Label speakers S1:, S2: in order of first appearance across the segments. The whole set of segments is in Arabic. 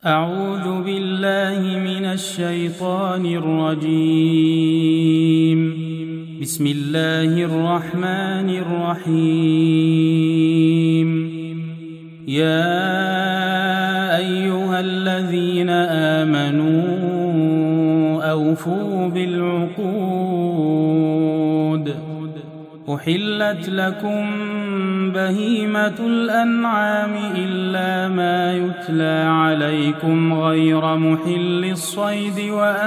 S1: أعوذ بالله من الشيطان الرجيم. بسم الله الرحمن الرحيم. يا أيها الذين آمنوا أوفوا بالعقود. أحلت لكم بهيمة الأنعام إلا ما يتلى عليكم غير محل الصيد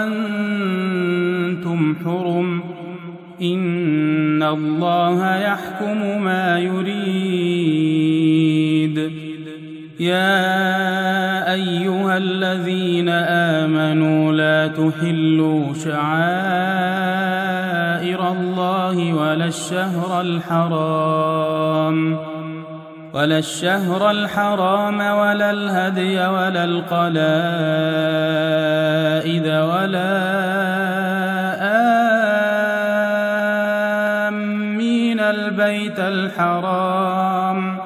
S1: وأنتم حرم. إن الله يحكم ما يريد. يا أيها الذين آمنوا لا تحلوا شعائر الله ولا الشهر الحرام ولا الهدي ولا القلائد ولا آمين البيت الحرام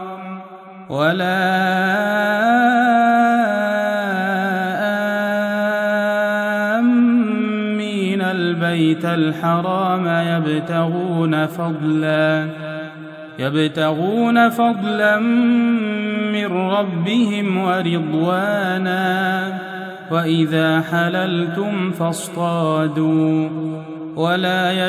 S1: يبتغون فضلا من ربهم ورضوانا. وإذا حللتم فاصطادوا. ولا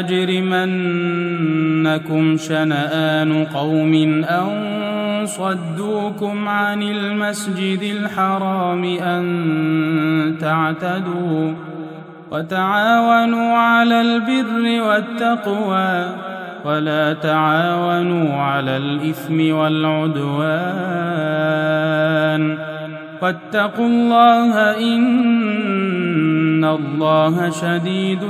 S1: يجرمنكم شنآن قوم أن صدوكم عن المسجد الحرام أن تعتدوا. وتعاونوا على البر والتقوى ولا تعاونوا على الإثم والعدوان. واتقوا الله إن الله شديد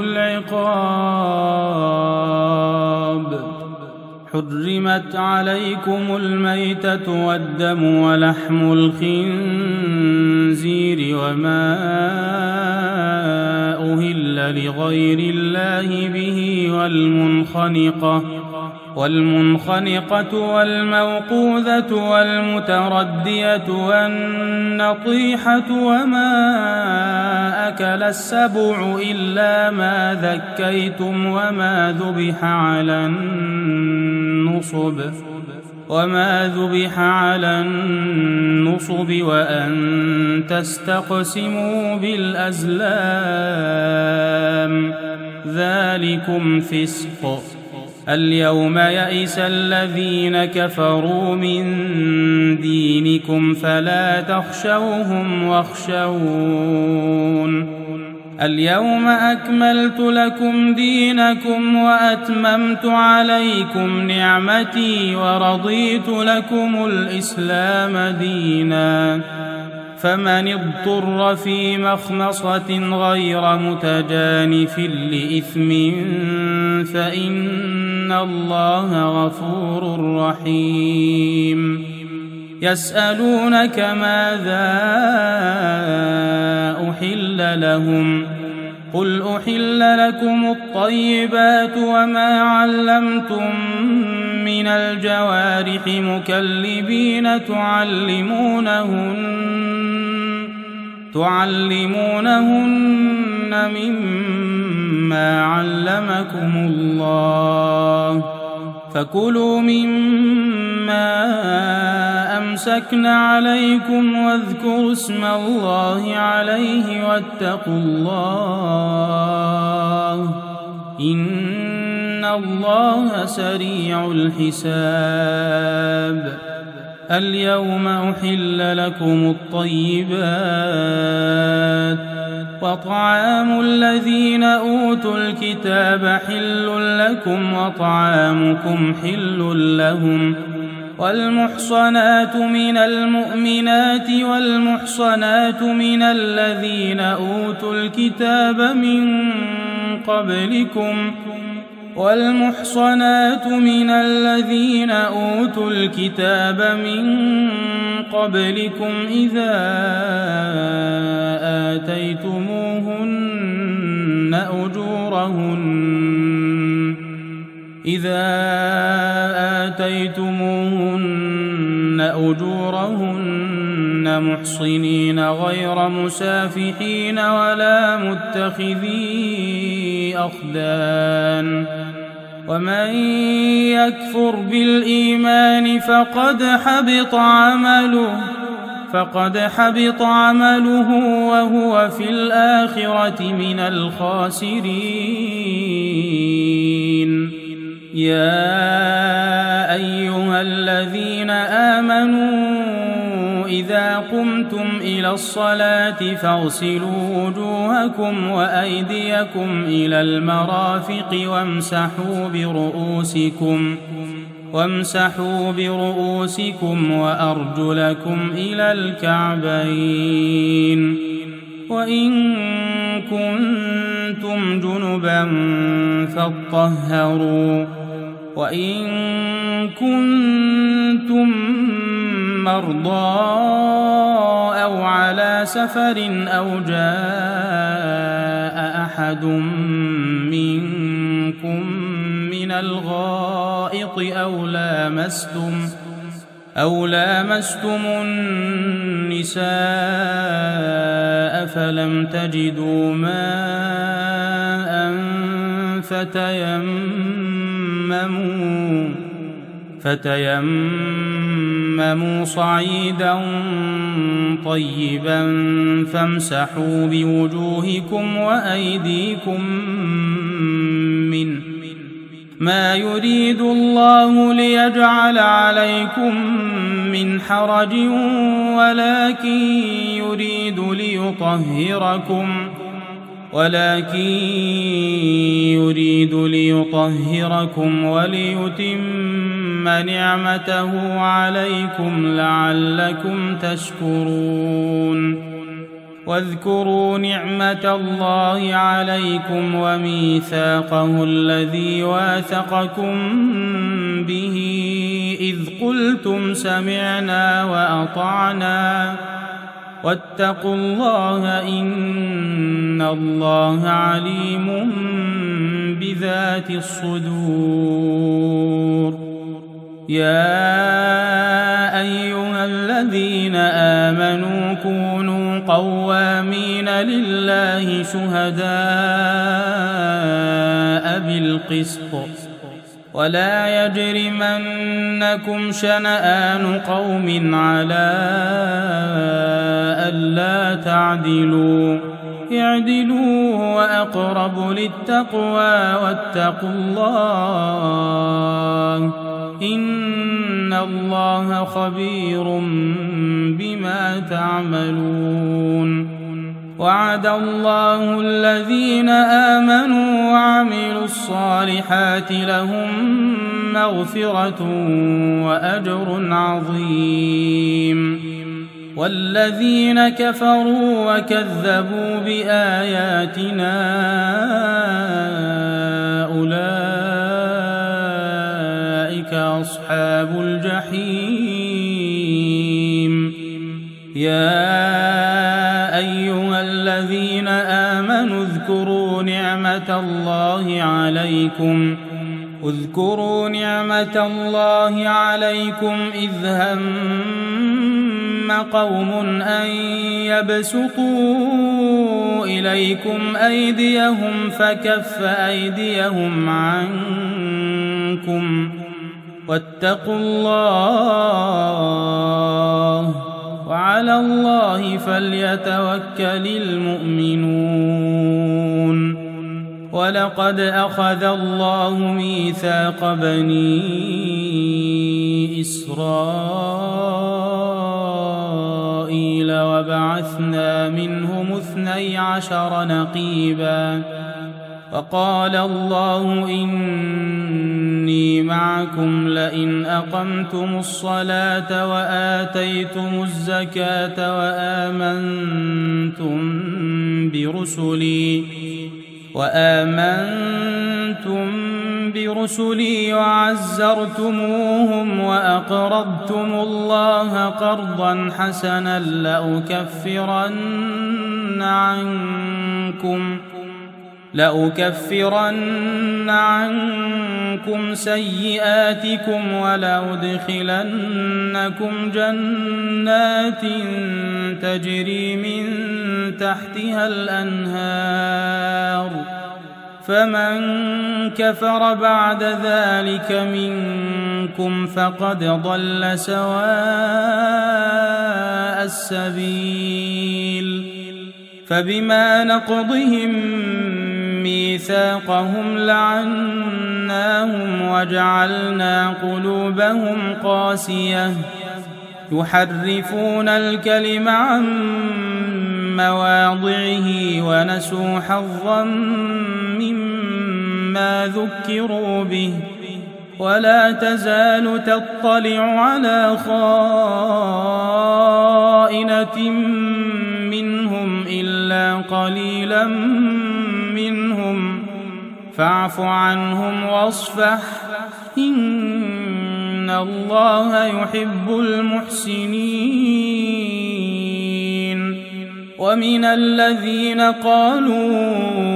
S1: العقاب. حرمت عليكم الميتة والدم ولحم الخنزير وما أهل لغير الله به والمنخنقة والموقوذة والمتردية والنطيحة وما أكل السبع إلا ما ذكيتم وما ذبح على النصب وأن تستقسموا بالأزلام. ذلكم فسق. اليوم يئس الذين كفروا من دينكم فلا تخشوهم واخشون. اليوم أكملت لكم دينكم وأتممت عليكم نعمتي ورضيت لكم الإسلام دينا. فمن اضطر في مخمصة غير متجانف لإثم فإن الله غفور رحيم. يسألونك ماذا أحل لهم قل أحل لكم الطيبات وما علمتم من الجوارح مكلبين تعلمونهن مما علمكم الله. فكلوا مما أمسكن عليكم واذكروا اسم الله عليه واتقوا الله إن الله سريع الحساب. اليوم أحل لكم الطيبات وطعام الذين أوتوا الكتاب حل لكم وطعامكم حل لهم. والمحصنات من المؤمنات والمحصنات من الذين أوتوا الكتاب من قبلكم إذا آتيتموهن أجورهن محصنين غير مسافحين ولا متخذي أخدان ومن يكفر بالإيمان فقد حبط عمله وهو في الآخرة من الخاسرين. يا أيها الذين آمنوا إذا قمتم إلى الصلاة فاغسلوا وجوهكم وأيديكم إلى المرافق وامسحوا برؤوسكم وأرجلكم إلى الكعبين وإن كنتم جنبا فاطهروا وإن كنتم مرضى أو على سفر أو جاء أحد منكم من الغائط أو لامستم النساء فلم تجدوا ماء فتيمموا صعيدا طيبا فامسحوا بوجوهكم وأيديكم منه ما يريد الله ليجعل عليكم من حرج ولكن يريد ليطهركم وليتم نعمته عليكم لعلكم تشكرون. واذكروا نعمة الله عليكم وميثاقه الذي واثقكم به إذ قلتم سمعنا وأطعنا واتقوا الله إن الله عليم بذات الصدور. يا أيها الذين آمنوا كونوا قوامين لله شهداء بالقسط ولا يجرمنكم شنآن قوم على ألا تعدلوا اعدلوا وأقرب للتقوى واتقوا الله إن الله خبير بما تعملون. وعد الله الذين آمنوا وعملوا الصالحات لهم مغفرة وأجر عظيم. والذين كفروا وكذبوا بآياتنا أولئك أصحاب الجحيم. يا أيها الذين آمنوا اذكروا نعمة الله عليكم إذ هم قوم أن يبسطوا إليكم أيديهم فكف أيديهم عنكم واتقوا الله وعلى الله فليتوكل المؤمنون. ولقد أخذ الله ميثاق بني إسرائيل وبعثنا منهم 12 نقيبا وقال الله إني معكم لئن أقمتم الصلاة وآتيتم الزكاة وآمنتم برسلي وعزرتموهم وأقرضتم الله قرضا حسنا لأكفرن عنكم سيئاتكم ولأدخلنكم جنات تجري من تحتها الأنهار فمن كفر بعد ذلك منكم فقد ضل سواء السبيل فبما نقضهم ميثاقهم لعناهم وجعلنا قلوبهم قاسية يحرفون الكلم عن مواضعه ونسوا حظا مما ذكروا به ولا تزال تطلع على خائنة منهم إلا قليلا منهم فاعف عنهم واصفح إن الله يحب المحسنين ومن الذين قالوا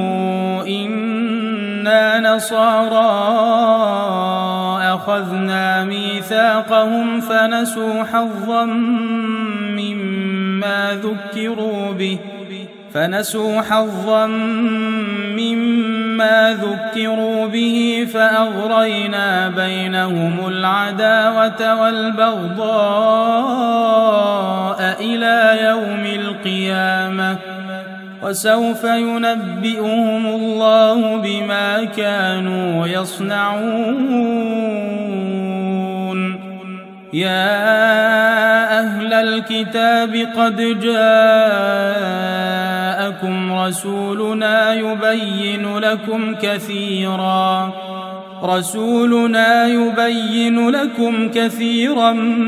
S1: إنا نصارى أخذنا ميثاقهم فنسوا حظا مما ذكروا به فأغرينا بينهم العداوة والبغضاء إلى يوم القيامة وسوف ينبئهم الله بما كانوا يصنعون يا أهل الكتاب قد جاءكم رسولنا يبين لكم كثيرا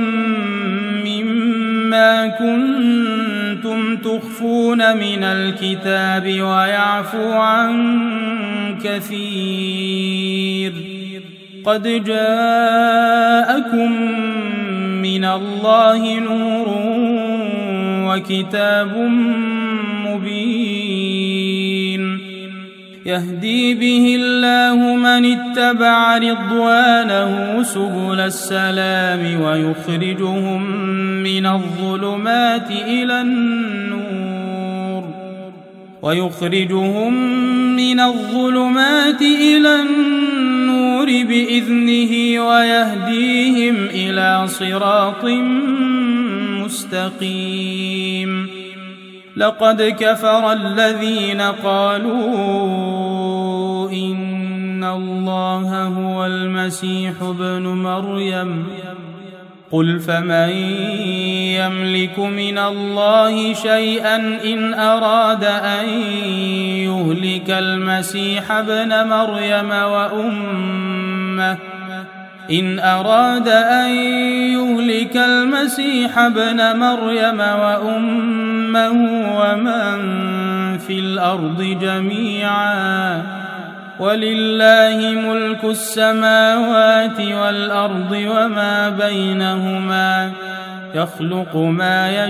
S1: مما كنتم تخفون من الكتاب ويعفو عن كثير قد جاءكم من الله نور وكتاب مبين يهدي به الله من اتبع رضوانه سبل السلام ويخرجهم من الظلمات إلى النور بإذنه ويهديهم إلى صراط مستقيم لقد كفر الذين قالوا إن الله هو المسيح ابن مريم قل فمن يملك من الله شيئا إن أراد أن يهلك المسيح ابن مريم وأمه ومن في الأرض جميعا ولله ملك السماوات والأرض وما بينهما يخلق ما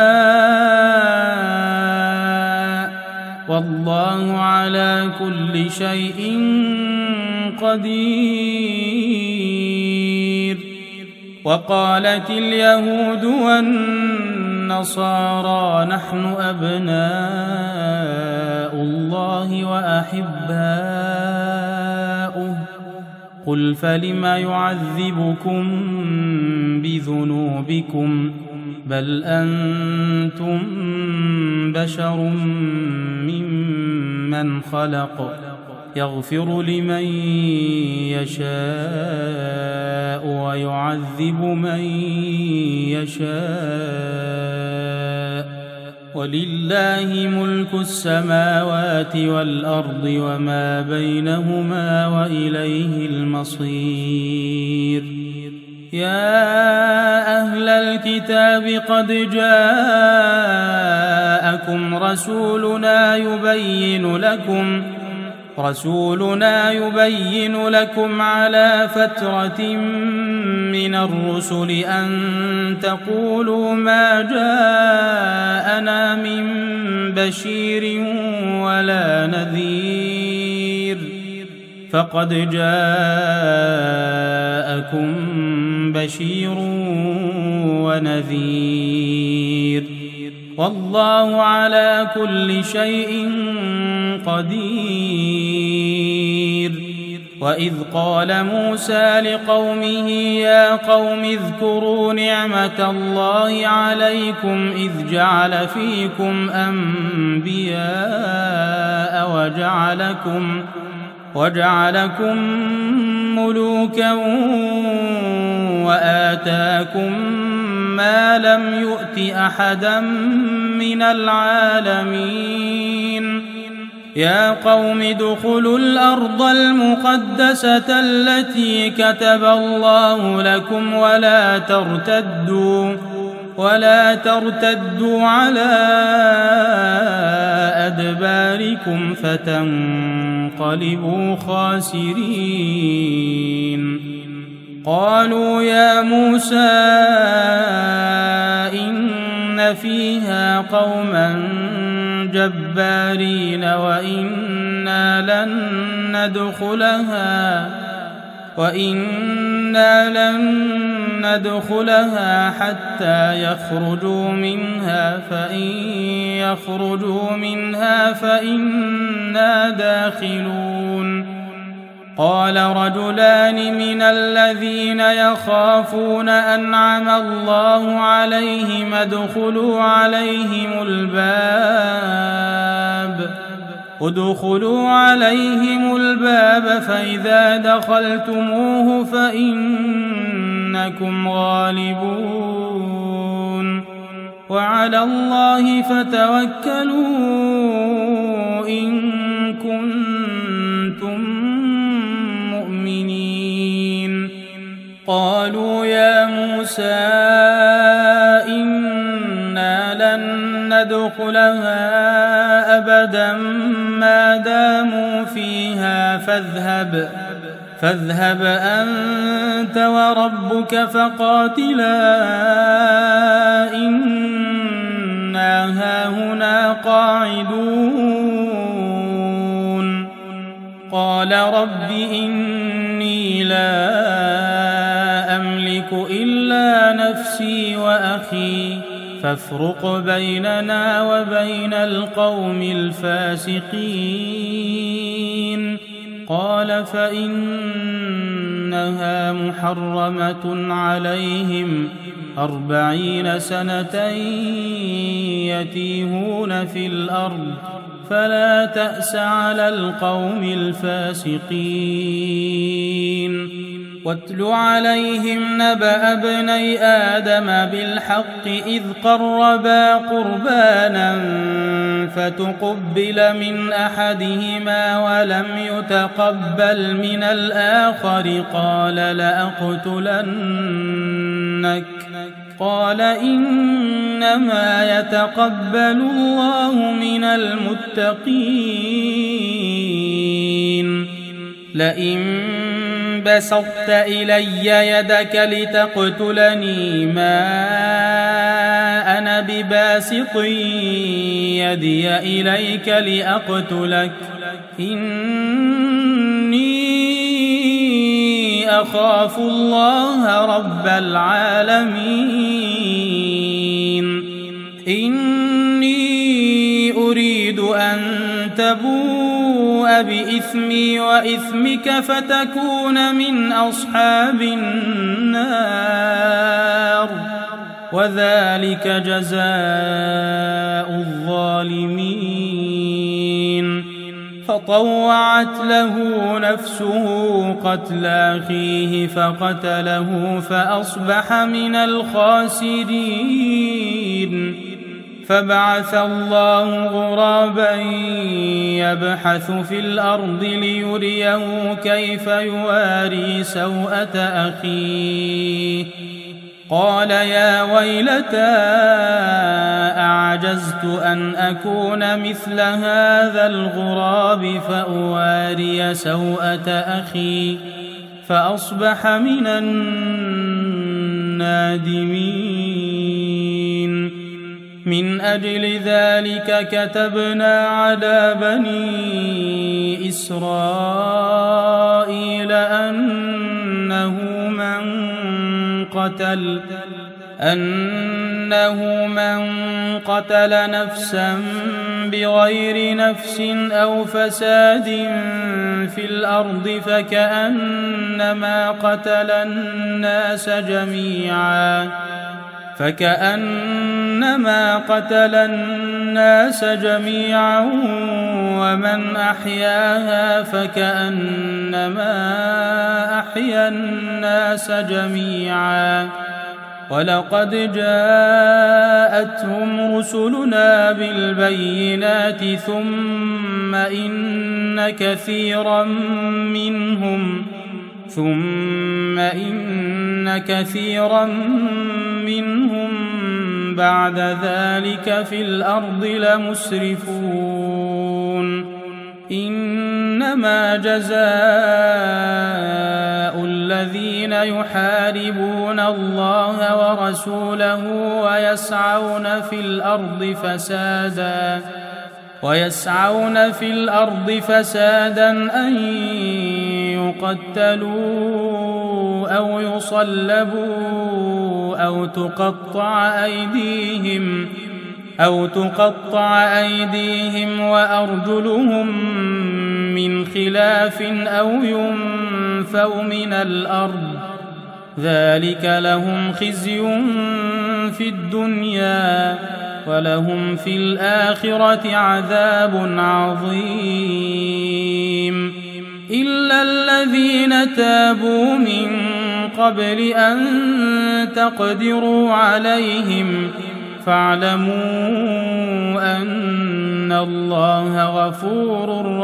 S1: يشاء والله على كل شيء قدير وقالت اليهود والنصارى نحن أبناء الله وأحباؤه قل فلم يعذبكم بذنوبكم بل أنتم بشر ممن خلق يغفر لمن يشاء ويعذب من يشاء ولله ملك السماوات والأرض وما بينهما وإليه المصير يا أهل الكتاب قد جاءكم رسولنا يبين لكم على فترة من الرسل أن تقولوا ما جاءنا من بشير ولا نذير فقد جاءكم بشير ونذير والله على كل شيء قدير. وإذ قال موسى لقومه يا قوم اذكروا نعمة الله عليكم إذ جعل فيكم أنبياء وجعلكم ملوكا وآتاكم ما لم يؤت أحدا من العالمين. يا قوم ادخلوا الأرض المقدسة التي كتب الله لكم ولا ترتدوا على أدباركم فتنقلبوا خاسرين. قالوا يا موسى إن فيها قوما جبارين وإنا لن ندخلها حتى يخرجوا منها فإن يخرجوا منها فإنا داخلون. قال رجلان من الذين يخافون أنعم الله عليهم ادخلوا عليهم الباب فإذا دخلتموه فإنكم غالبون وعلى الله فتوكلوا إن كنتم مؤمنين. قالوا يا موسى إنا لن ندخلها أبدا ما داموا فيها فاذهب أنت وربك فقاتلا إنا هاهنا قاعدون. قال رب إني لا أملك إلا نفسي وأخي فافرق بيننا وبين القوم الفاسقين. قال فإنها محرمة عليهم 40 سنة يتيهون في الأرض فلا تأس على القوم الفاسقين. واتل عليهم نبأ ابني آدم بالحق إذ قربا قربانا فتقبل من أحدهما ولم يتقبل من الآخر قال لأقتلنك. قال إنما يتقبل الله من المتقين. لئن بسطت إلي يدك لتقتلني ما أنا بباسط يدي إليك لأقتلك إني أخاف الله رب العالمين. إني أريد أن تبوء بإثمي وإثمك فتكون من أصحاب النار وذلك جزاء الظالمين. فطوعت له نفسه قتل أخيه فقتله فأصبح من الخاسرين. فبعث الله غرابا يبحث في الأرض ليريه كيف يواري سوءة أخيه. قال يا ويلتى أعجزت أن أكون مثل هذا الغراب فأواري سوءة أخي فأصبح من النادمين. من أجل ذلك كتبنا على بني إسرائيل أنه من قتل نفسا بغير نفس أو فساد في الأرض فكأنما قتل الناس جميعا ومن أحياها فكأنما أحيا الناس جميعا ولقد جاءتهم رسلنا بالبينات ثم إن كثيرا منهم بعد ذلك في الأرض لمسرفون إنما جزاء الذين يحاربون الله ورسوله ويسعون في الأرض فسادا أن يقتلوا أو يصلبوا أو تقطع أيديهم وأرجلهم من خلاف أو ينفوا من الأرض ذلك لهم خزي في الدنيا ولهم في الآخرة عذاب عظيم إلا الذين تابوا من قبل أن تقدروا عليهم فاعلموا أن الله غفور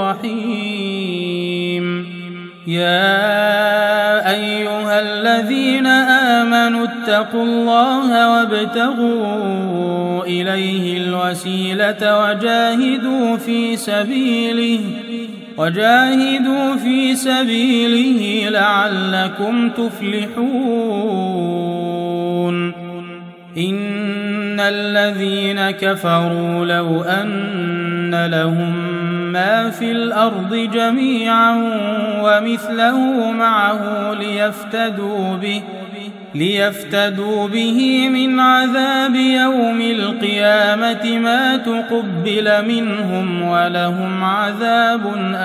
S1: رحيم يا أيها الذين آمنوا اتقوا الله وابتغوا إليه الوسيلة وجاهدوا في سبيله لعلكم تفلحون إن الذين كفروا لو أن لهم ما في الأرض جميعا ومثله معه ليفتدوا به من عذاب يوم القيامة ما تقبل منهم ولهم عذاب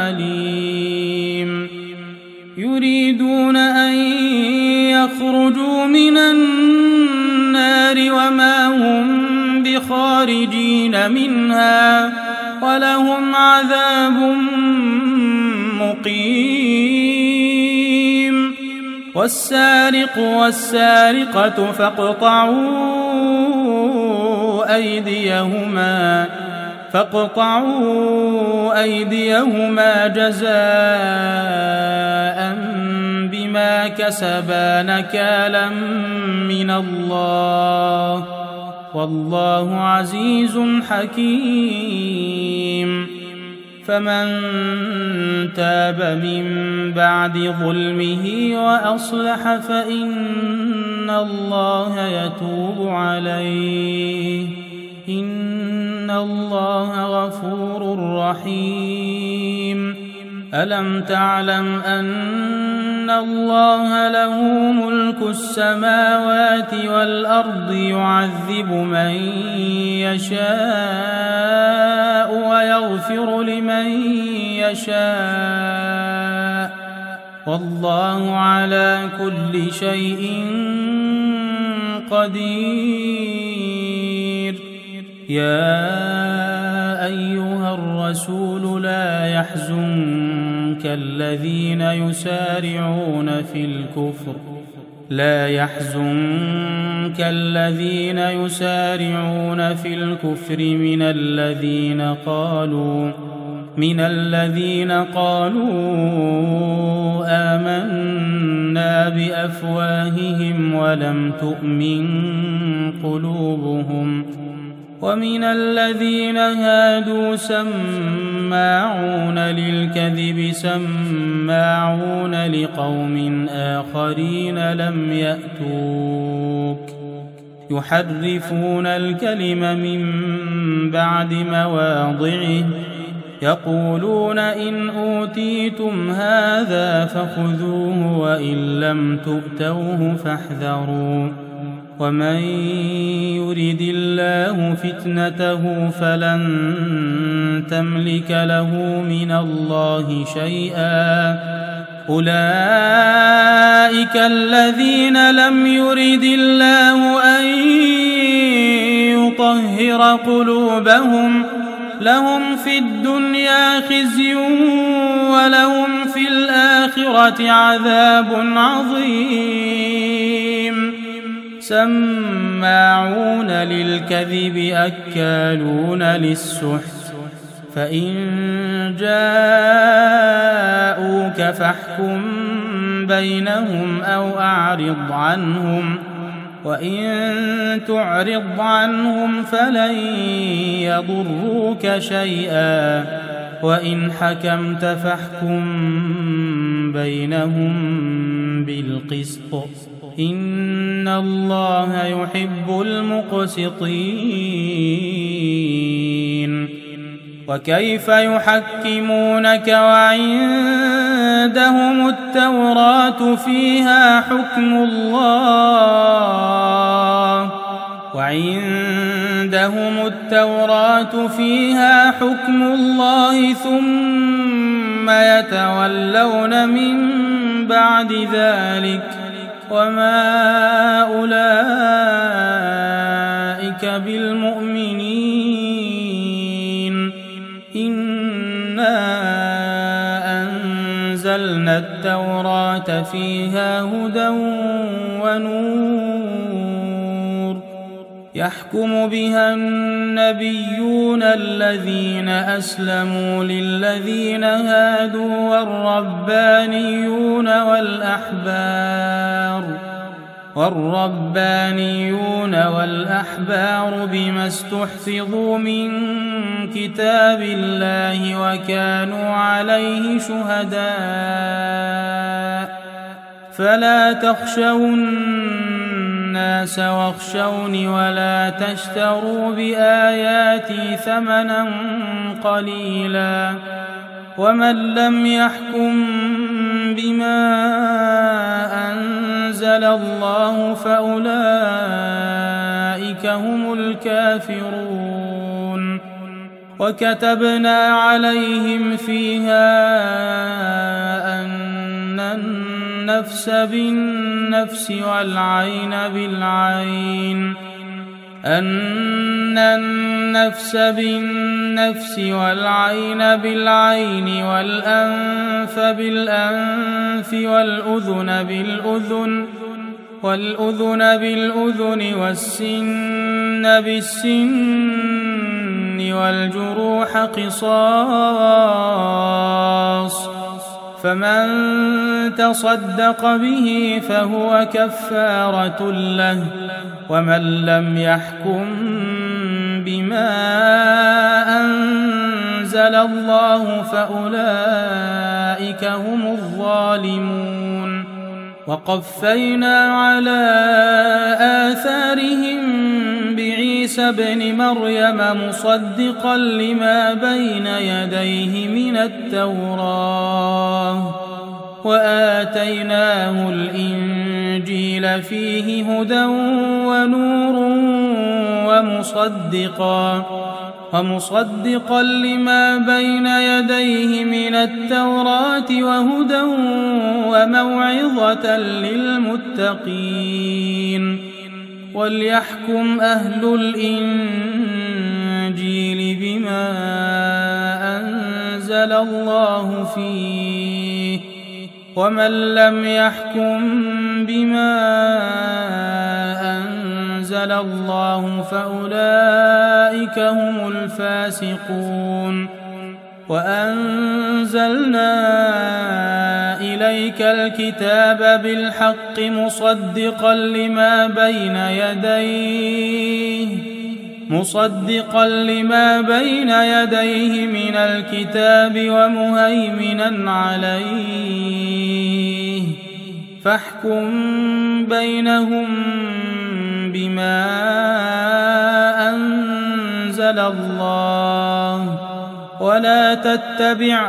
S1: أليم يريدون أن يخرجوا من النار وما هم بخارجين منها ولهم عذاب مقيم والسارق والسارقة فاقطعوا أيديهما جزاء بما كسبا نكالا من الله والله عزيز حكيم فمن تاب من بعد ظلمه وأصلح فإن الله يتوب عليه إن الله غفور رحيم ألم تعلم أن الله له ملك السماوات والأرض يعذب من يشاء ويغفر لمن يشاء والله على كل شيء قدير يا أيها الرسول لا يحزنك الذين يسارعون في الكفر من الذين قالوا آمنا بأفواههم ولم تؤمن قلوبهم ومن الذين هادوا سماعون للكذب سماعون لقوم آخرين لم يأتوك يحرفون الكلم من بعد مواضعه يقولون إن أوتيتم هذا فخذوه وإن لم تؤتوه فاحذروا ومن يرد الله فتنته فلن تملك له من الله شيئا أولئك الذين لم يرد الله أن يطهر قلوبهم لهم في الدنيا خزي ولهم في الآخرة عذاب عظيم سماعون للكذب أكالون للسحت فإن جاءوك فاحكم بينهم أو أعرض عنهم وإن تعرض عنهم فلن يضروك شيئا وإن حكمت فاحكم بينهم بالقسط إن الله يحب المقسطين وكيف يحكمونك وعندهم التوراة فيها حكم الله ثم يتولون من بعد ذلك وما أولئك بالمؤمنين إنا أنزلنا التوراة فيها هدى ونور يحكم بها النبيون الذين أسلموا للذين هادوا والربانيون والأحبار بما استحفظوا من كتاب الله وكانوا عليه شهداء فلا تخشوا الناس واخشوني ولا تشتروا بآياتي ثمنا قليلا ومن لم يحكم بما أنزل الله فأولئك هم الكافرون وكتبنا عليهم فيها أن النفس بالنفس والعين بالعين والأنف بالأنف والأذن بالأذن والسن بالسن والجروح قصاص فمن تصدق به فهو كفارة له ومن لم يحكم بما أنزل الله فأولئك هم الظالمون وقفينا على آثارهم بعيسى ابن مريم مصدقا لما بين يديه من التوراة وآتيناه الإنجيل فيه هدى ونور ومصدقا لما بين يديه من التوراة وهدى وموعظة للمتقين وليحكم أهل الإنجيل بما أنزل الله فيه ومن لم يحكم بما أنزل الله فأولئك هم الفاسقون وأنزلنا إليك الكتاب بالحق مصدقا لما بين يديه من الكتاب ومهيمنا عليه فاحكم بينهم بما أنزل الله ولا تتبع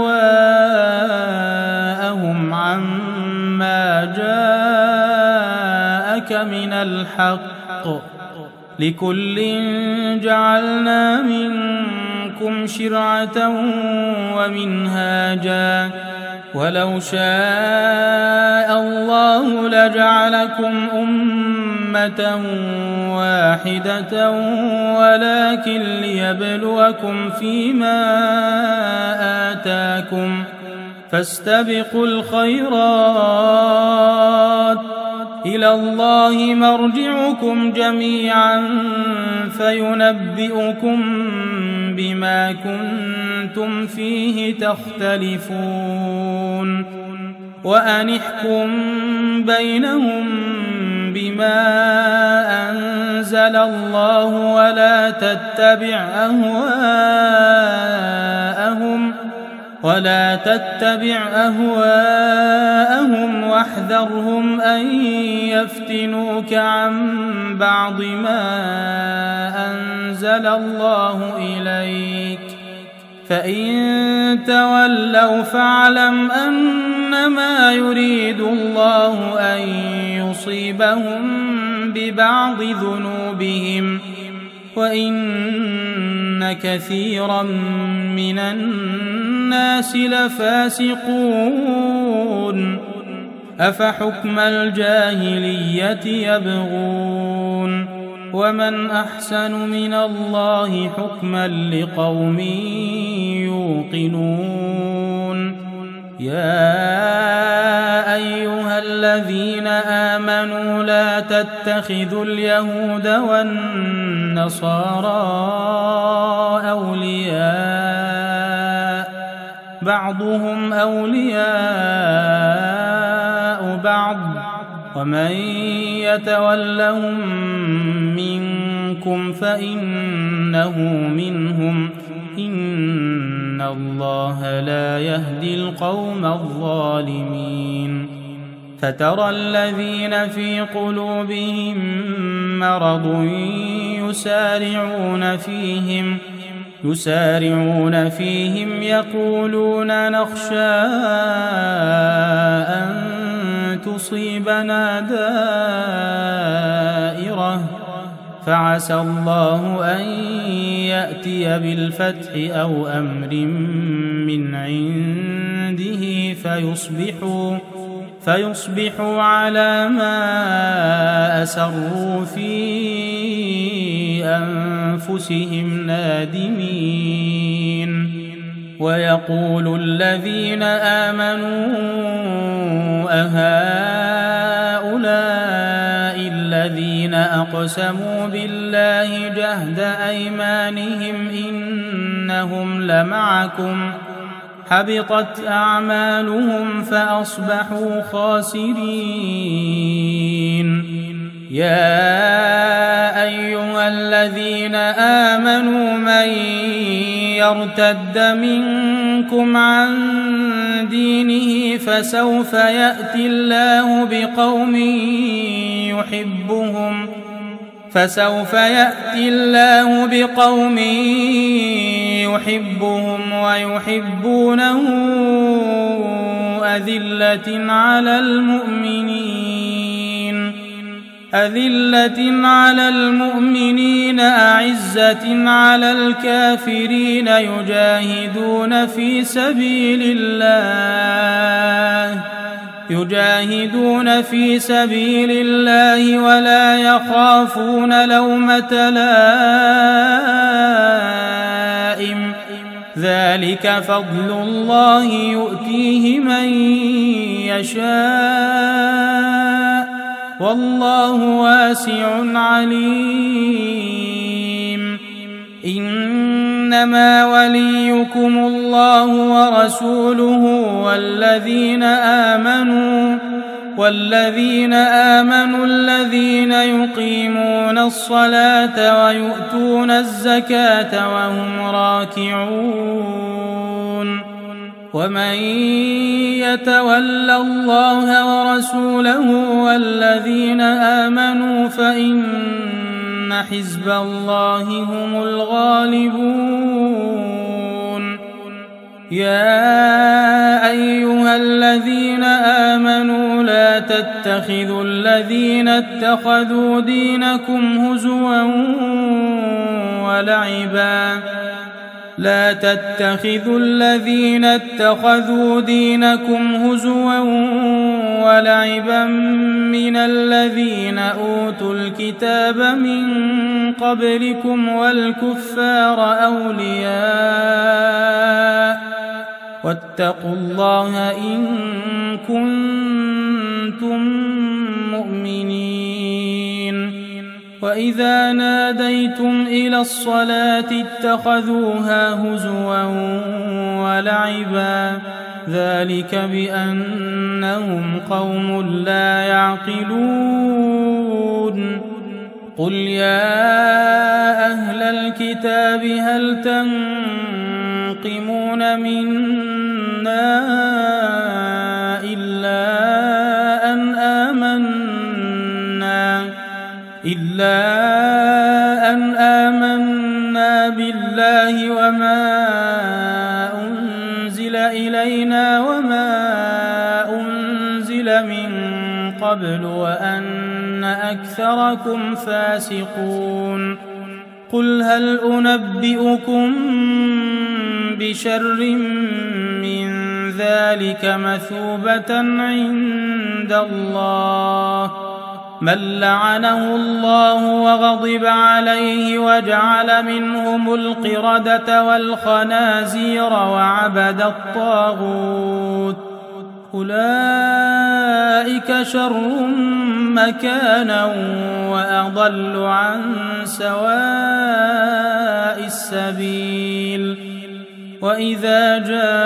S1: أهواءهم عما جاءك من الحق لكل جعلنا منكم شرعة ومنهاجا ولو شاء الله لجعلكم أمة واحدة ولكن ليبلوكم فيما آتاكم فاستبقوا الخيرات إلى الله مرجعكم جميعا فينبئكم بما كنتم فيه تختلفون وأن احكم بينهم بما أنزل الله ولا تتبع أهواءهم واحذرهم أن يفتنوك عن بعض ما أنزل الله إليك فإن تولوا فاعلم أنما يريد الله أن يصيبهم ببعض ذنوبهم وإن كثيرا من الناس لفاسقون أفحكم الجاهلية يبغون ومن أحسن من الله حكما لقوم يوقنون يا أيها الذين آمنوا لا تتخذوا اليهود والنصارى أولياء بعضهم أولياء بعض ومن يتولهم منكم فإنه منهم إن الله لا يهدي القوم الظالمين فترى الذين في قلوبهم مرض يسارعون فيهم يقولون نخشى أن تصيبنا دائرة فعسى الله أن يأتي بالفتح أو أمر من عنده فيصبحوا على ما أسروا في أنفسهم نادمين ويقول الذين آمنوا أهؤلاء الذين أقسموا بالله جهد أيمانهم إنهم لمعكم حبطت أعمالهم فأصبحوا خاسرين يا أيها الذين آمنوا من يرتد منكم عن دينه فسوف يأتي الله بقوم يحبهم ويحبونه أذلة على المؤمنين أعزة على الكافرين يجاهدون في سبيل الله ولا يخافون لومة لائم ذلك فضل الله يؤتيه من يشاء والله واسع عليم إنما وليكم الله ورسوله والذين آمنوا الذين يقيمون الصلاة ويؤتون الزكاة وهم راكعون ومن يتول الله ورسوله والذين آمنوا فإن حزب الله هم الغالبون. يا أيها الذين آمنوا لا تتخذوا الذين اتخذوا دينكم هزوا ولعبا من الذين أوتوا الكتاب من قبلكم والكفار أولياء واتقوا الله إن كنتم مؤمنين. وإذا ناديتم إلى الصلاة اتخذوها هزوا ولعبا ذلك بأنهم قوم لا يعقلون. قل يا أهل الكتاب هل تنقمون منا إلا أن آمنا بالله وما أنزل إلينا وما أنزل من قبل وأن أكثركم فاسقون. قل هل أنبئكم بشر من ذلك مثوبة عند الله من لعنه الله وغضب عليه وجعل منهم القردة والخنازير وعبد الطاغوت أولئك شر مكانا وأضل عن سواء السبيل. وإذا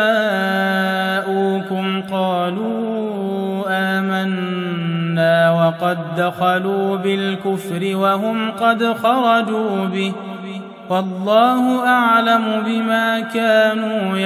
S1: جاءوكم قالوا آمنا وقد دخلوا بالكفر وهم قد خرجوا به والله أعلم بما كانوا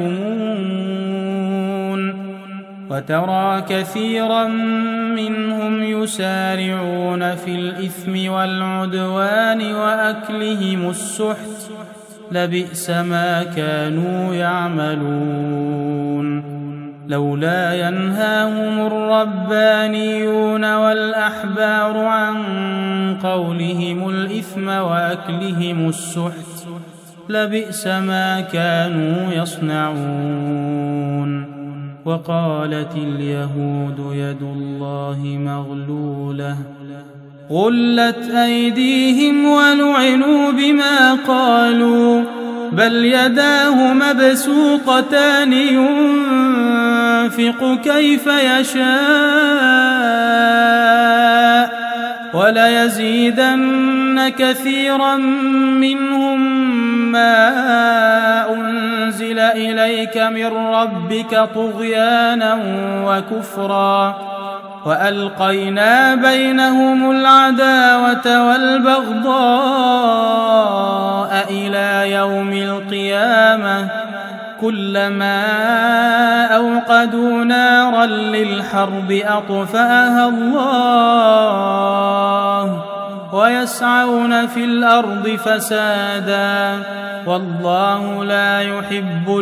S1: يكتمون. وترى كثيرا منهم يسارعون في الإثم والعدوان وأكلهم السحت لبئس ما كانوا يعملون. لولا ينهاهم الربانيون والأحبار عن قولهم الإثم وأكلهم السحت لبئس ما كانوا يصنعون. وقالت اليهود يد الله مغلولة غلت أيديهم ولعنوا بما قالوا بل يداه مبسوطتان ينفق كيف يشاء وليزيدن كثيرا منهم ما أنزل إليك من ربك طغيانا وكفرا وألقينا بينهم العداوة والبغضاء إلى يوم القيامة كلما أوقدوا نارا للحرب أطفأها الله ويسعون في الأرض فسادا والله لا يحب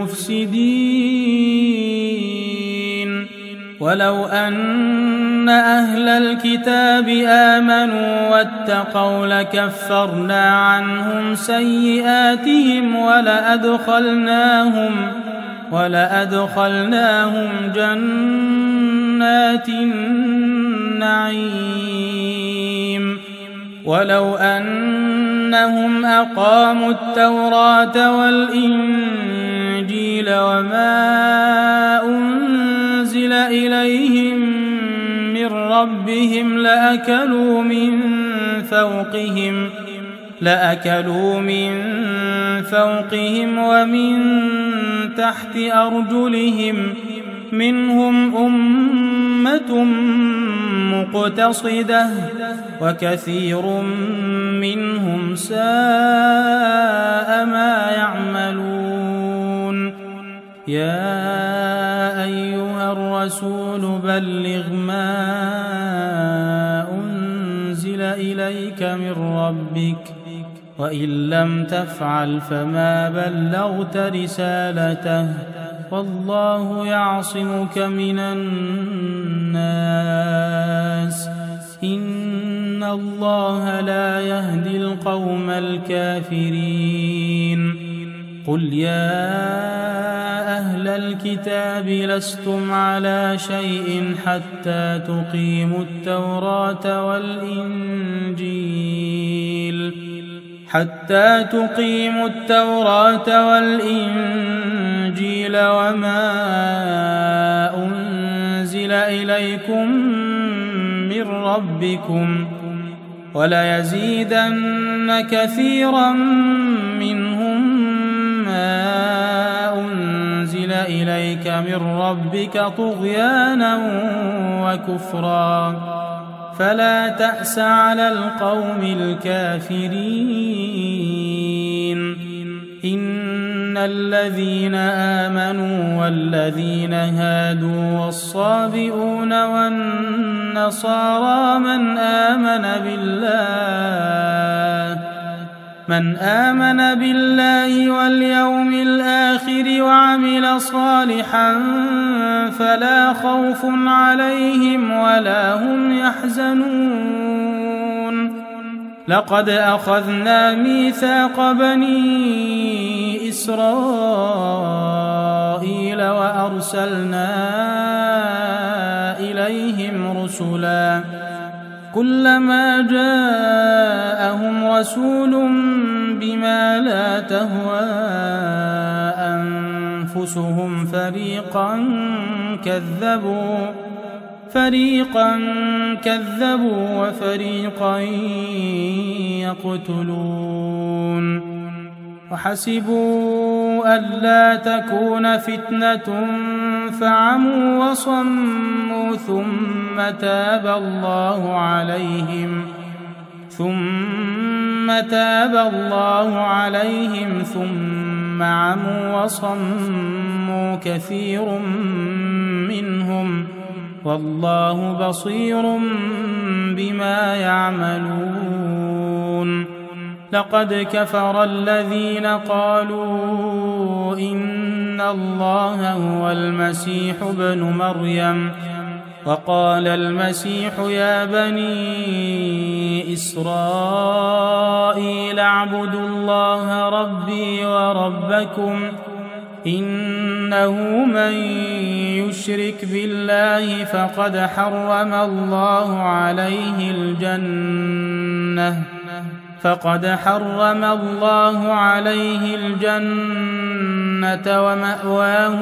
S1: المفسدين. ولو أن أهل الكتاب آمنوا واتقوا لكفرنا عنهم سيئاتهم ولأدخلناهم جنات النعيم. ولو أنهم أقاموا التوراة والإنجيل وما أنزل إليهم من ربهم لأكلوا من فوقهم ومن تحت أرجلهم منهم أمة مقتصدة وكثير منهم ساء ما يعملون. يا أيها الرسول بلغ ما أنزل إليك من ربك وإن لم تفعل فما بلغت رسالته والله يعصمك من الناس إن الله لا يهدي القوم الكافرين قل يا أهل الكتاب لستم على شيء حتى تقيموا التوراة والإنجيل وما أنزل إليكم من ربكم وليزيدن كثيرا منهم ما أنزل إليك من ربك طغيانا وكفرا فلا تأس على القوم الكافرين إن الذين آمنوا والذين هادوا والصابئون والنصارى من آمن بالله واليوم الآخر وعمل صالحا فلا خوف عليهم ولا هم يحزنون لقد أخذنا ميثاق بني إسرائيل وأرسلنا إليهم رسلا كلما جاءهم رسول بما لا تهوى أنفسهم فريقا كذبوا وفريقا يقتلون وحسبوا ألا تكون فتنة فعموا وصموا ثم تاب الله عليهم ثم عموا وصموا كثير منهم والله بصير بما يعملون لقد كفر الذين قالوا إن الله هو المسيح ابن مريم وقال المسيح يا بني إسرائيل اعبدوا الله ربي وربكم إنه من يشرك بالله فقد حرم الله عليه الجنة ومأواه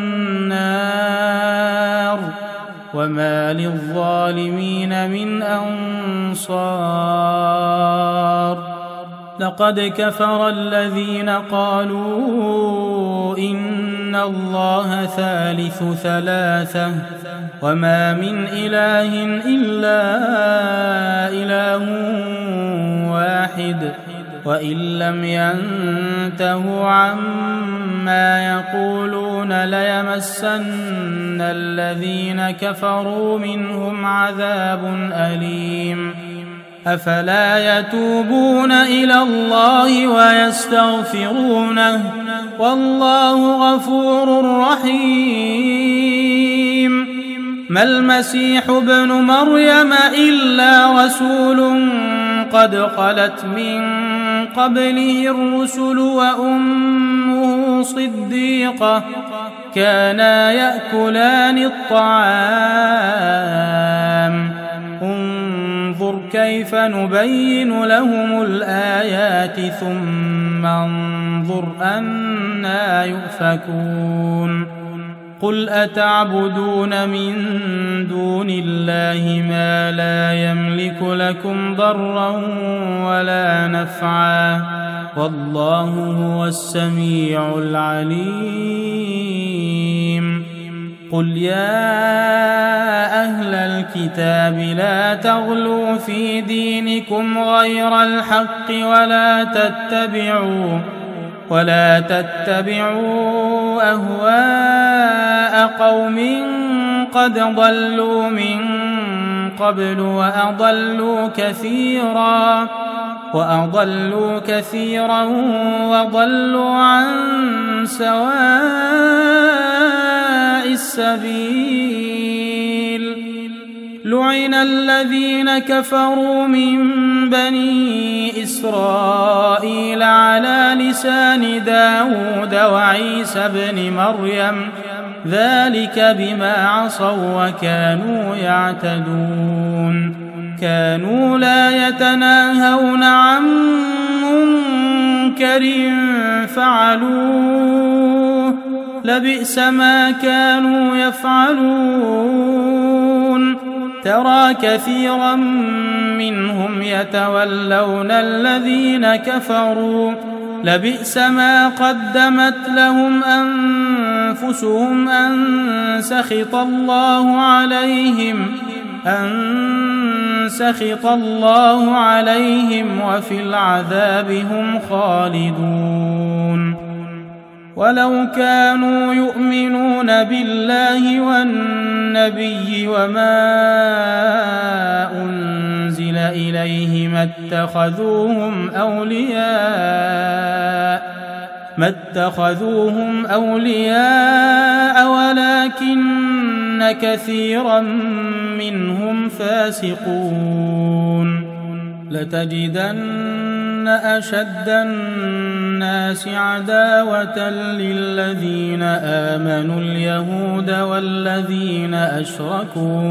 S1: النار وما للظالمين من أنصار لقد كفر الذين قالوا إن الله ثالث ثلاثة وما من إله إلا إله واحد وإن لم ينتهوا عما يقولون ليمسن الذين كفروا منهم عذاب أليم أفلا يتوبون إلى الله ويستغفرونه والله غفور رحيم ما المسيح ابن مريم إلا رسول قد خلت من قبله الرسل وأمه صديقة كانا يأكلان الطعام انظر كيف نبين لهم الآيات ثم انظر أنى يؤفكون قل أتعبدون من دون الله ما لا يملك لكم ضرا ولا نفعا والله هو السميع العليم قل يا أهل الكتاب لا تغلوا ولا تتبعوا أهواء قوم قد ضلوا من قبل وأضلوا كثيرا وضلوا عن سواء السبيل. لعن الذين كفروا من بني إسرائيل على لسان داود وعيسى بن مريم ذلك بما عصوا وكانوا يعتدون. كانوا لا يتناهون عن منكر فعلوه لبئس ما كانوا يفعلون. ترى كثيرا منهم يتولون الذين كفروا لبئس ما قدمت لهم أنفسهم أن سخط الله عليهم وفي العذاب هم خالدون. ولو كانوا يؤمنون بالله والنبي وما أنزل إليه ما اتخذوهم أولياء ولكن كثيرا منهم فاسقون. لتجدن أشد الناس عداوة للذين آمنوا اليهود والذين أشركوا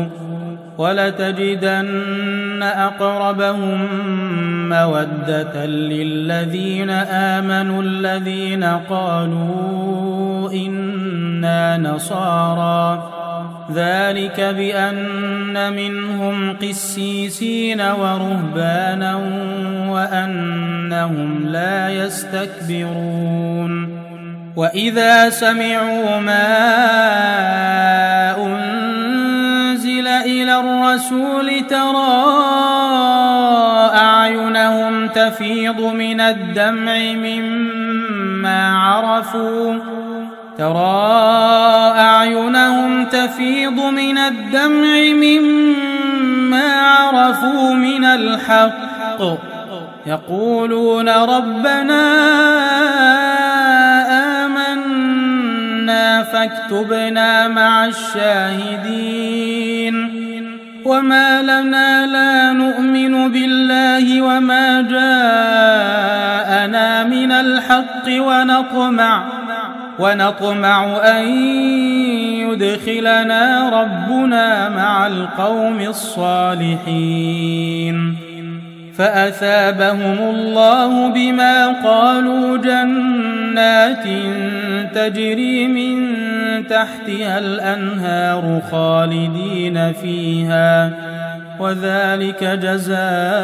S1: ولتجدن أقربهم مودة للذين آمنوا الذين قالوا إنا نصارى ذلك بأن منهم قسيسين ورهبانا وأنهم لا يستكبرون. وإذا سمعوا ما أنزل إلى الرسول ترى أعينهم تفيض من الدمع مما عرفوا من الحق يقولون ربنا آمنا فاكتبنا مع الشاهدين. وما لنا لا نؤمن بالله وما جاءنا من الحق ونطمع أن يدخلنا ربنا مع القوم الصالحين. فأثابهم الله بما قالوا جنات تجري من تحتها الأنهار خالدين فيها وذلك جزاء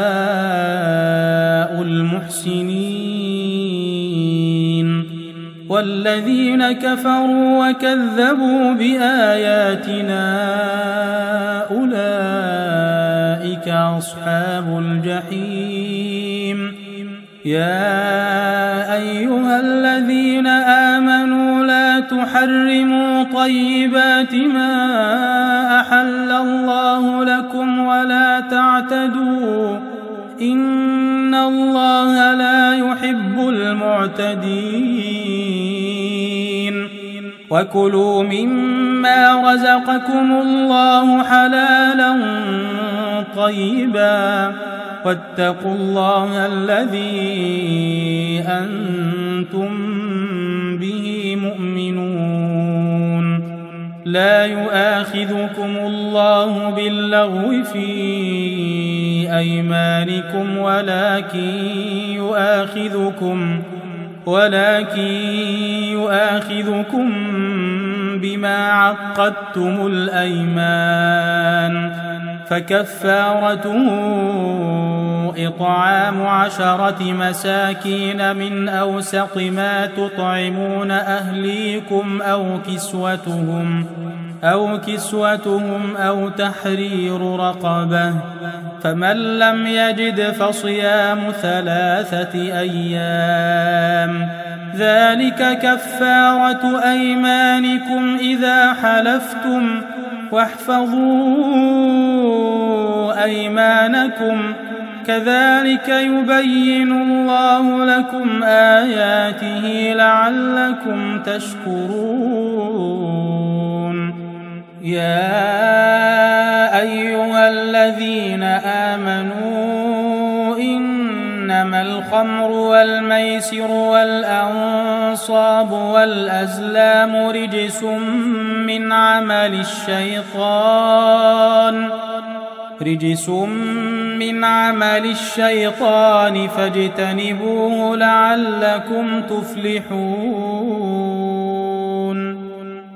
S1: المحسنين. والذين كفروا وكذبوا بآياتنا أولئك أصحاب الجحيم. يا أيها الذين آمنوا لا تحرموا طيبات ما أحل الله لكم ولا تعتدوا إن الله لا يحب المعتدين. وكلوا مما رزقكم الله حلالا طيبا واتقوا الله الذي أنتم به مؤمنون. لا يؤاخذكم الله باللغو في أيمانكم ولكن يؤاخذكم بما عقدتم الأيمان. فكفارته إطعام 10 مساكين من أوسط ما تطعمون أهليكم أو كسوتهم أو تحرير رقبة. فمن لم يجد فصيام 3 أيام ذلك كفارة أيمانكم إذا حلفتم واحفظوا أيمانكم كذلك يبين الله لكم آياته لعلكم تشكرون يا أيها الذين آمنوا إنما الخمر والميسر والأنصاب والأزلام رجس من عمل الشيطان فاجتنبوه لعلكم تفلحون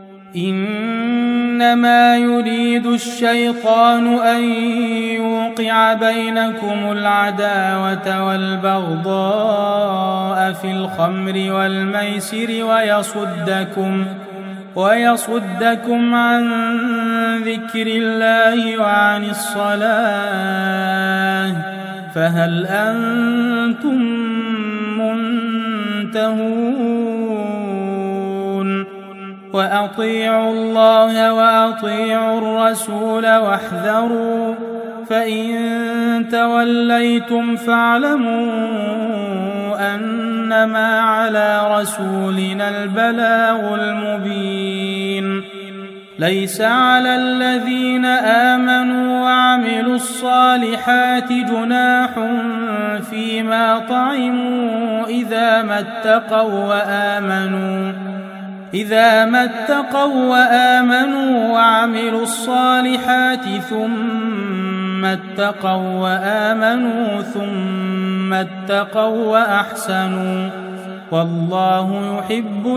S1: إنما يريد الشيطان أن يوقع بينكم العداوة والبغضاء في الخمر والميسر ويصدكم عن ذكر الله وعن الصلاة فهل أنتم منتهون وأطيعوا الله وأطيعوا الرسول واحذروا فإن توليتم فاعلموا أنما على رسولنا البلاغ المبين ليس على الذين آمنوا وعملوا الصالحات جناح فيما طعموا إذا ما اتقوا وآمنوا وعملوا الصالحات ثم اتقوا وأحسنوا والله يحب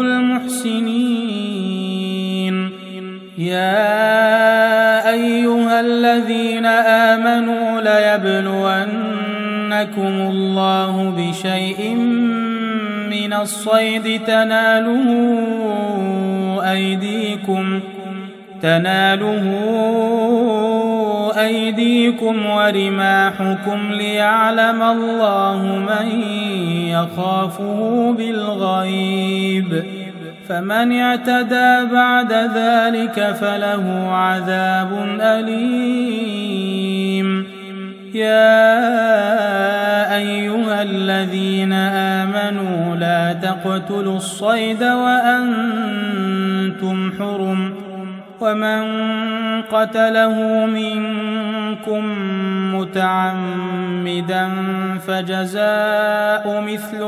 S1: المحسنين يا أيها الذين آمنوا ليبلونكم الله بشيء من الصيد تناله أيديكم ورماحكم ليعلم الله من يخافه بالغيب فمن اعتدى بعد ذلك فله عذاب أليم يا أيها الذين آمنوا لا تقتلوا الصيد وأنتم حرم ومن قتله منكم متعمدا فجزاء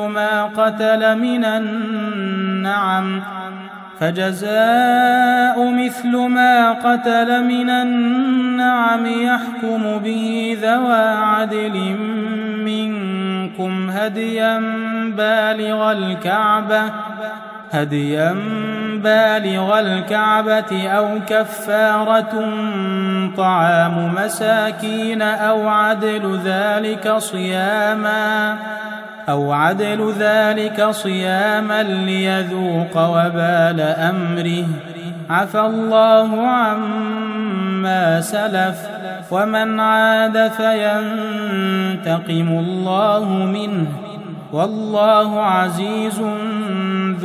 S1: مثل ما قتل من النعم يحكم به ذوى عدل منكم هديا بالغ الكعبة أو كفارة طعام مساكين أو عدل ذلك صياما ليذوق وبال أمره عفى الله عما سلف ومن عاد فينتقم الله منه والله عزيز ذو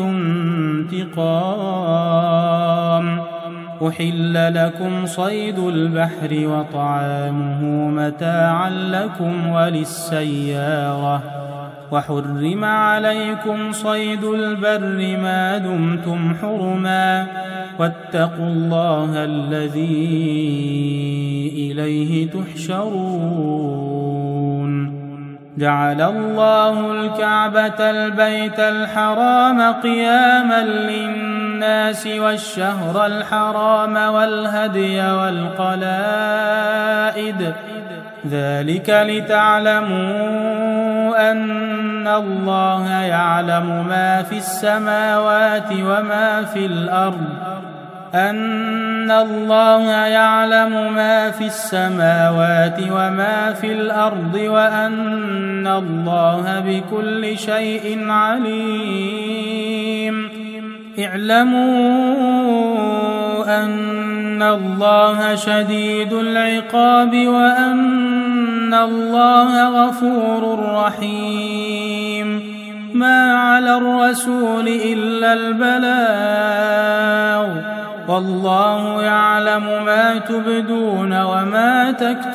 S1: انتقام أحل لكم صيد البحر وطعامه متاعا لكم وللسيارة وحرم عليكم صيد البر ما دمتم حرما واتقوا الله الذي إليه تحشرون جعل الله الكعبة البيت الحرام قياما للناس والشهر الحرام والهدي والقلائد ذلك لتعلموا أن الله يعلم ما في السماوات وما في الأرض وأن الله بكل شيء عليم اعلموا أن الله شديد العقاب وأن الله غفور رحيم ما على الرسول إلا البلاغ والله يعلم ما تبدون وما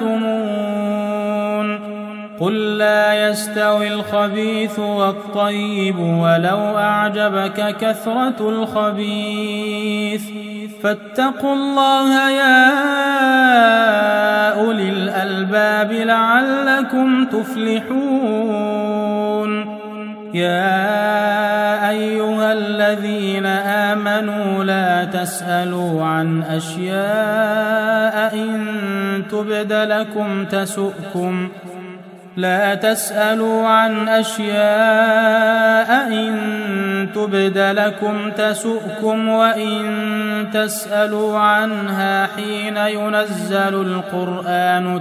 S1: تكتمون قل لا يستوي الخبيث والطيب ولو أعجبك كثرة الخبيث فاتقوا الله يا أولي الألباب لعلكم تفلحون يا أيها الذين آمنوا لا تسألوا عن أشياء إن تبد لكم تسؤكم لا تسألوا عن أشياء إن تبد لكم تسؤكم وإن تسألوا عنها حين ينزل القرآن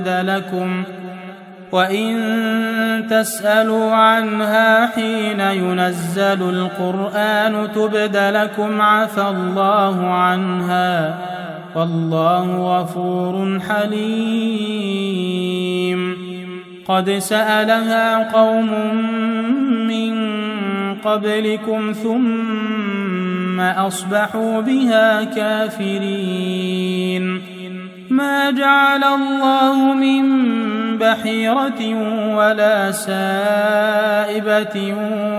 S1: تبد لكم عفى الله عنها والله غفور حليم قد سألها قوم من قبلكم ثم أصبحوا بها كافرين ما جعل الله من بحيرة ولا سائبة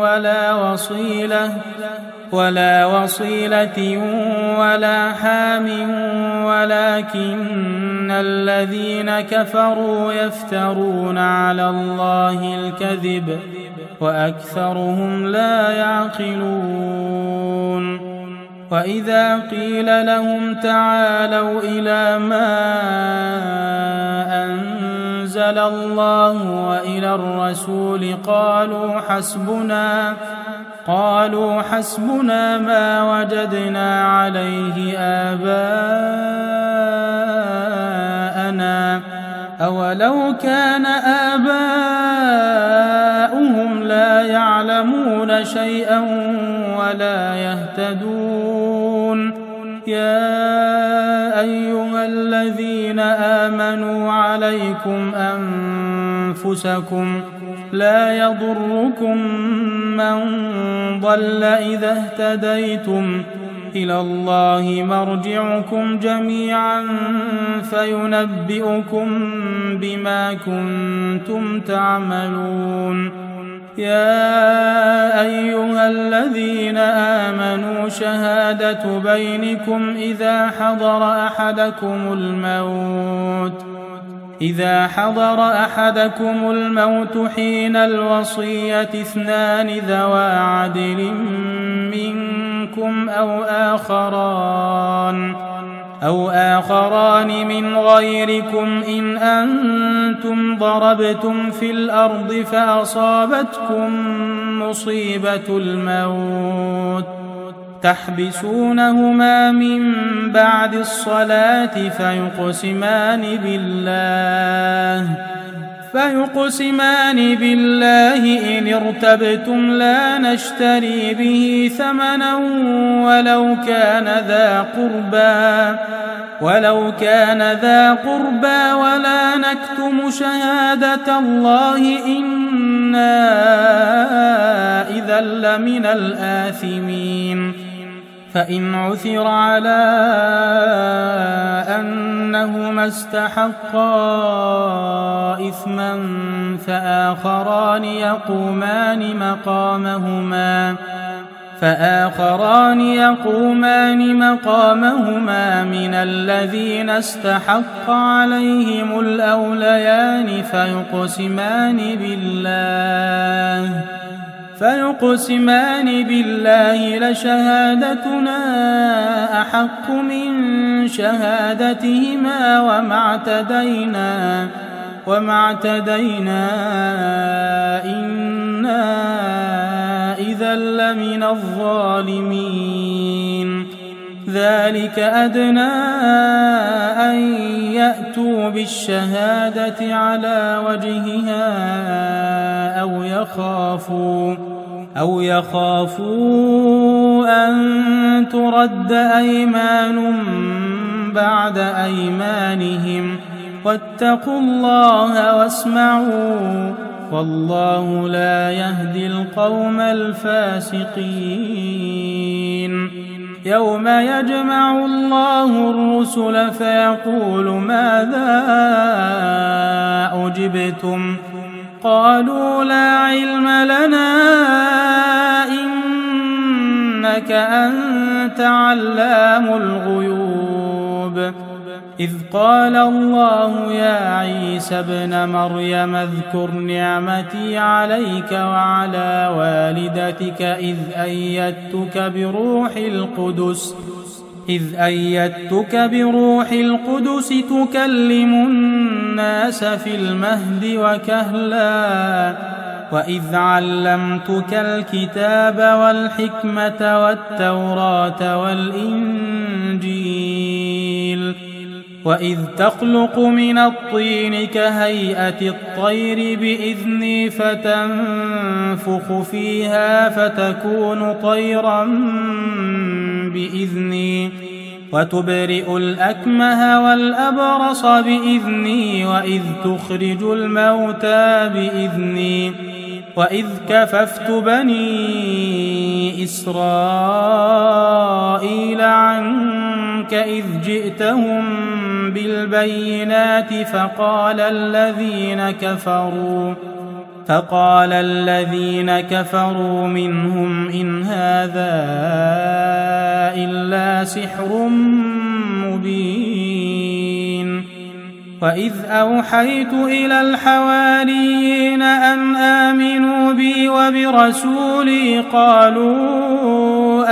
S1: ولا وصيلة ولا حام ولكن الذين كفروا يفترون على الله الكذب وأكثرهم لا يعقلون وإذا قيل لهم تعالوا إلى ما أنزل الله وإلى الرسول قالوا حسبنا ما وجدنا عليه آباءنا أولو كان آباؤهم لا يعلمون شيئا ولا يهتدون يا أيها الذين آمنوا عليكم أنفسكم لا يضركم من ضل إذا اهتديتم إلى الله مرجعكم جميعا فينبئكم بما كنتم تعملون يا أيها الذين آمنوا شهادة بينكم إذا حضر أحدكم الموت حين الوصية اثنان ذوى عدل منكم أو آخران من غيركم إن أنتم ضربتم في الأرض فأصابتكم مصيبة الموت تحبسونهما من بعد الصلاة فيقسمان بالله إن ارتبتم لا نشتري به ثمنا ولو كان ذا قربى ولا نكتم شهادة الله إنا إذا لمن الآثمين فإن عثر على أنهما استحقا إثما فآخران يقومان مقامهما من الذين استحق عليهم الأوليان فيقسمان بالله لشهادتنا أحق من شهادتهما وما اعتدينا إنا إذا لمن الظالمين ذلك أدنى أن يأتوا بالشهادة على وجهها أو يخافوا أن ترد أيمان بعد أيمانهم واتقوا الله واسمعوا والله لا يهدي القوم الفاسقين. يوم يجمع الله الرسل فيقول ماذا أجبتم قالوا لا علم لنا إنك أنت علام الغيوب. إذ قال الله يا عيسى ابن مريم اذكر نعمتي عليك وعلى والدتك إذ أيدتك بروح القدس تكلم الناس في المهد وكهلا وإذ علمتك الكتاب والحكمة والتوراة والإنجيل وإذ تخلق من الطين كهيئة الطير بإذني فتنفخ فيها فتكون طيرا بإذني وتبرئ الأكمه والأبرص بإذني وإذ تخرج الموتى بإذني وإذ كففت بني إسرائيل عنك إذ جئتهم بالبينات فقال الذين كفروا منهم إن هذا إلا سحر مبين. وإذ أوحيت إلى الحواريين أن آمنوا بي وبرسولي قالوا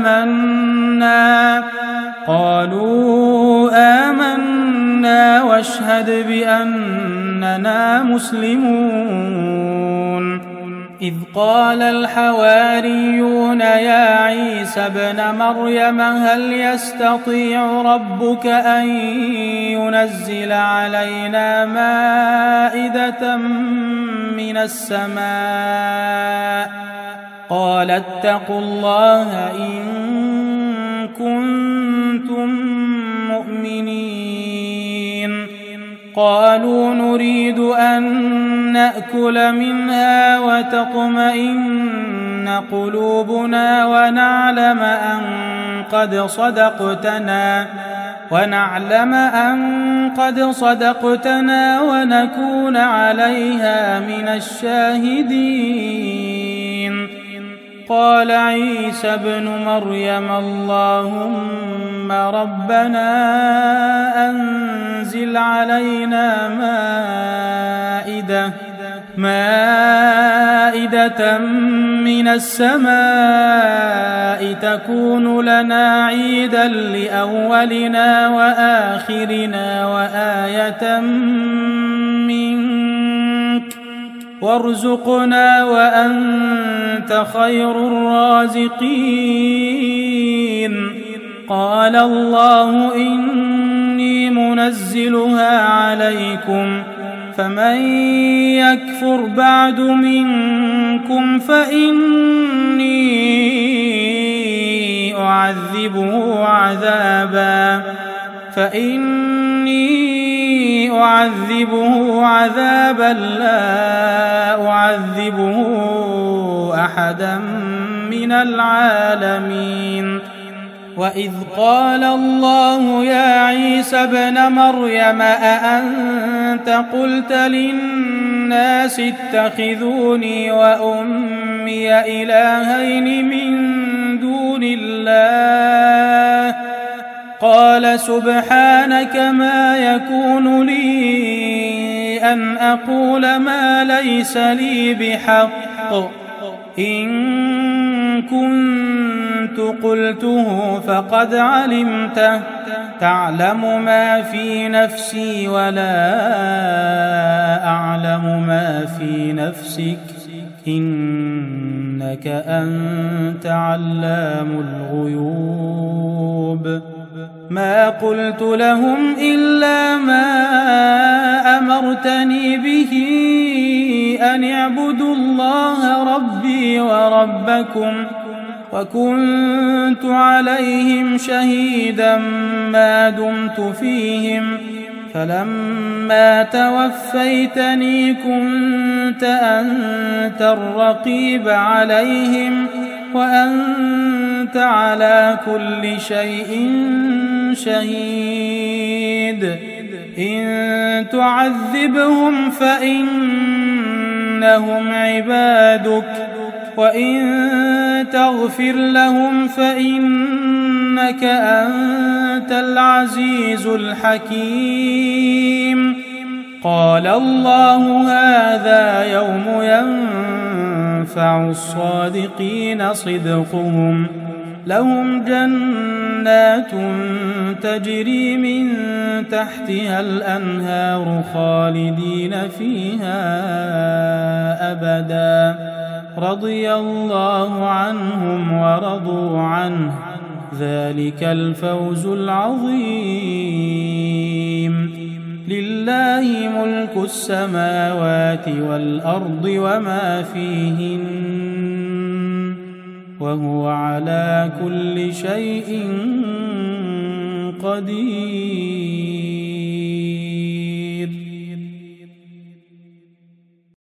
S1: آمنا واشهد بأننا مسلمون. إذ قال الحواريون يا عيسى ابن مريم هل يستطيع ربك أن ينزل علينا مائدة من السماء قال اتقوا الله إن كنتم مؤمنين. قالوا نريد أن نأكل منها وتطمئن قلوبنا ونعلم أن قد صدقتنا ونكون عليها من الشاهدين. قال عيسى ابن مريم اللهم ربنا أنزل علينا مائدة من السماء تكون لنا عيدا لأولنا وآخرنا وآية منك وارزقنا وأنت خير الرازقين. قال الله إني منزلها عليكم فمن يكفر بعد منكم فإني أعذبه عذابا لا أعذبه أحدا من العالمين. وإذ قال الله يا عيسى ابن مريم أأنت قلت للناس اتخذوني وأمي إلهين من دون الله قال سبحانك ما يكون لي أن أقول ما ليس لي بحق إن كنت قلته فقد علمته تعلم ما في نفسي ولا أعلم ما في نفسك إنك أنت علام الغيوب. ما قلت لهم إلا ما أمرتني به أن اعبدوا الله ربي وربكم وكنت عليهم شهيدا ما دمت فيهم فلما توفيتني كنت أنت الرقيب عليهم وأنت على كل شيء شهيد إن تعذبهم فإنهم عبادك وإن تغفر لهم فإنك أنت العزيز الحكيم قال الله هذا يوم ينفع الصادقين صدقهم لهم جنات تجري من تحتها الأنهار خالدين فيها أبدا رضي الله عنهم ورضوا عنه ذلك الفوز العظيم لله ملك السماوات والأرض وما فيهن وهو على كل شيء قدير